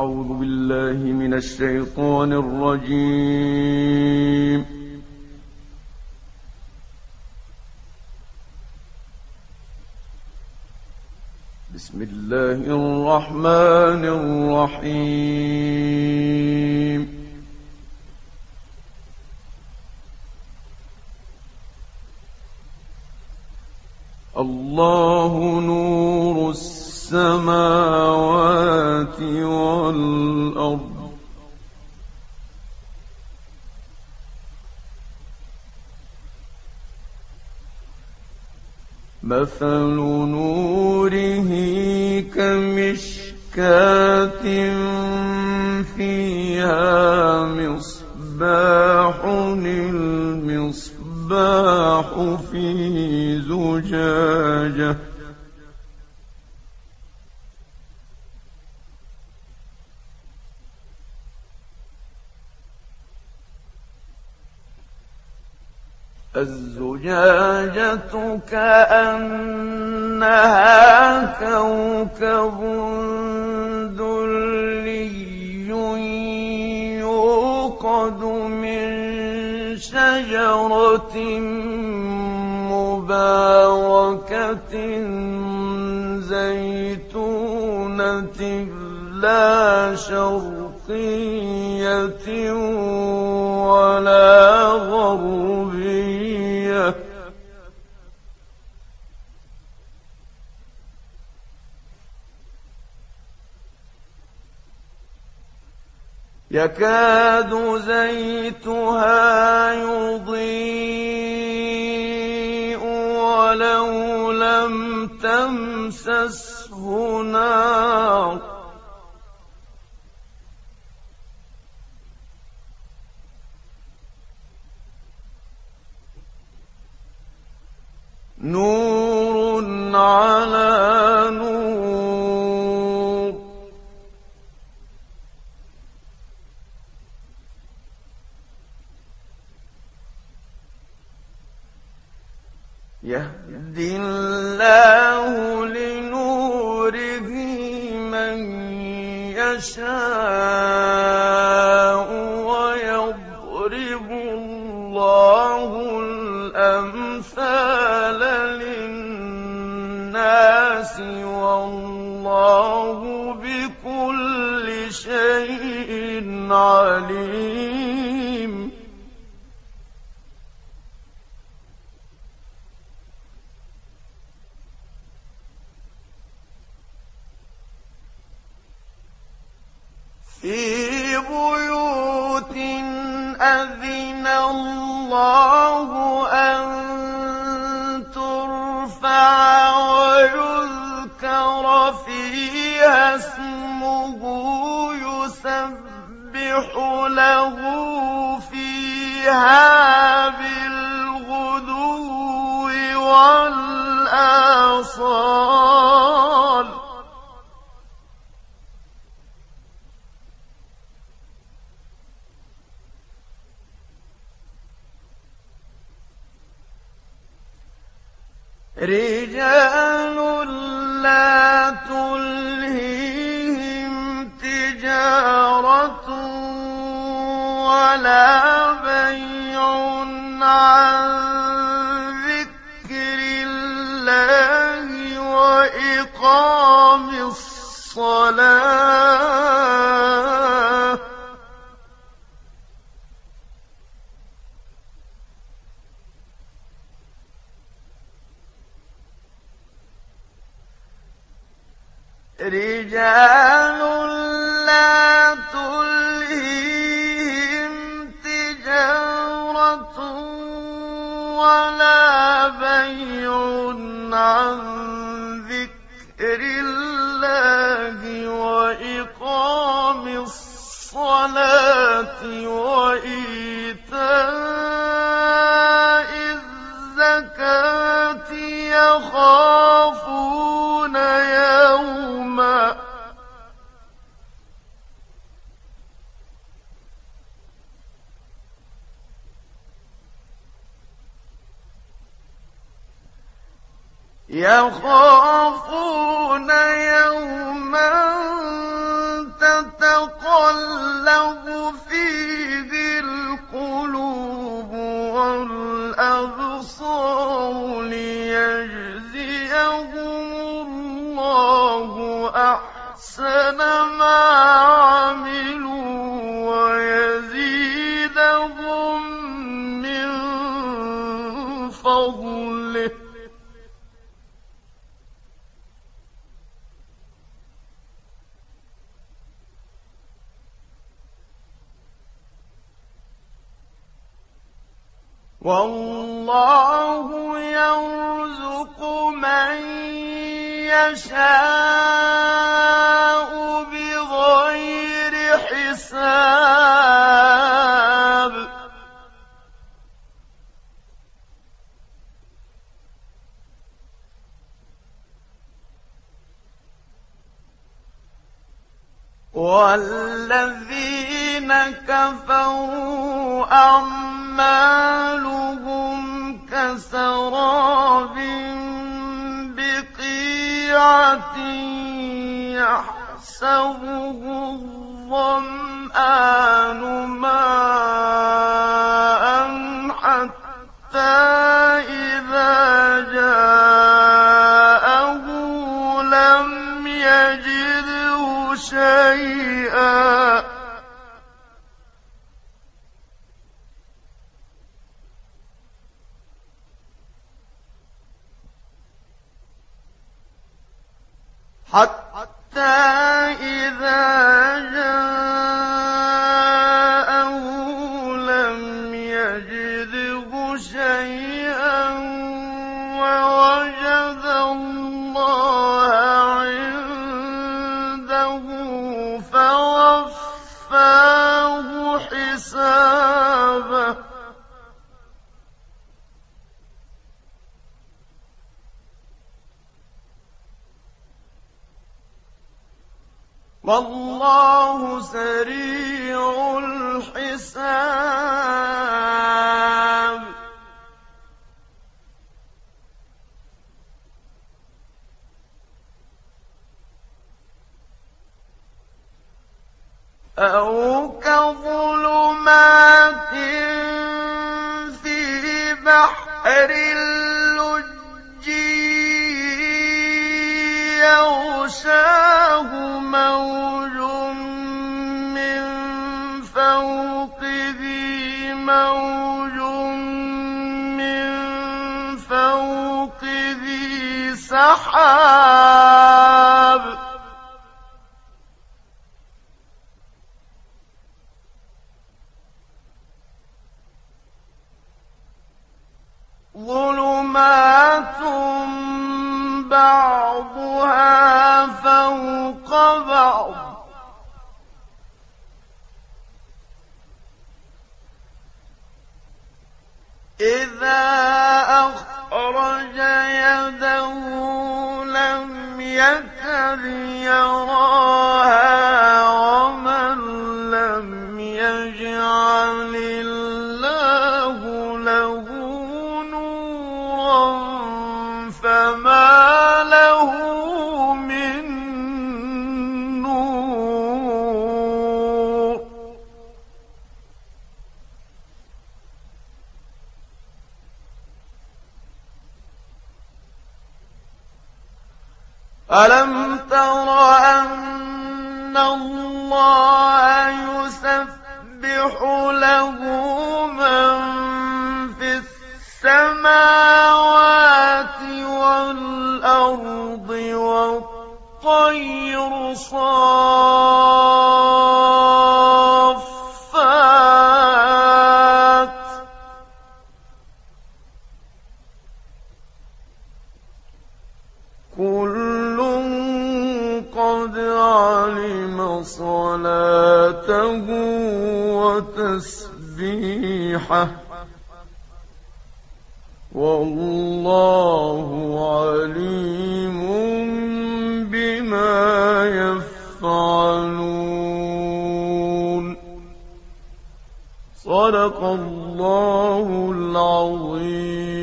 أعوذ بالله من الشيطان الرجيم. بسم الله الرحمن الرحيم. الله نور السماوات والأرض مثل نوره كمشكاة فيها مصباح المصباح في زجاجة الزجاجة كأنها كوكب دري يوقد من شجرة مباركة زيتونة لا شرقية ولا غربية يكاد زيتها يضيء ولو لم تمسسه نار نور على نور يهدي الله لنوره من يشاء ويضرب الله الأمثال للناس والله بكل شيء عليم في بيوت أذن الله أن ترفع ويذكر فيها اسمه يسبح له فيها بالغدو والآصال رجال لا تلهيهم تجارة ولا بيع عن ذكر الله وإقام الصلاة رجال لا تلهيهم تجارة ولا بيع عن ذكر الله وإقام الصلاة وإيتاء الزكاة يخافون يوما يخافون يوما تتقلب تتقلب فيه القلوب والأبصار ليجزيهم الله أحسن ما عملوا ويزيدهم من فضله. والله يرزق من يشاء بغير حساب. والذين كفروا أعمالهم كسراب بقيعة يحسبه الظمآن ماء حتى إذا جاءه لم يجده شيئا ووجد الله عنده فوفاه حسابه. والله سريع الحساب. أو كظلمات في بحر اللجي يغشاه موج من فوقه موج من فوقه سحاب. ظلمات بعضها فوق بعض إذا أخرج يده لم يكد يراها ومن لم يجعل الله له فما له من نور. ألم تر أن الله يسبح له من في السماوات والأرض والطير صافات كل قد علم صلاته وتسبيحه والله عليم بما يفعلون. صدق الله العظيم.